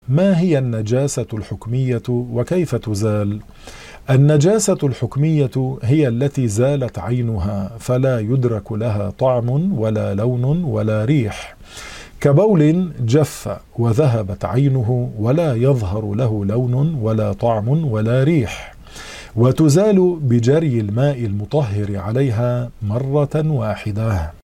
ما هي النجاسة الحكمية وكيف تزال؟ النجاسة الحكمية هي التي زالت عينها فلا يدرك لها طعم ولا لون ولا ريح، كبول جف وذهبت عينه ولا يظهر له لون ولا طعم ولا ريح، وتزال بجري الماء المطهر عليها مرة واحدة.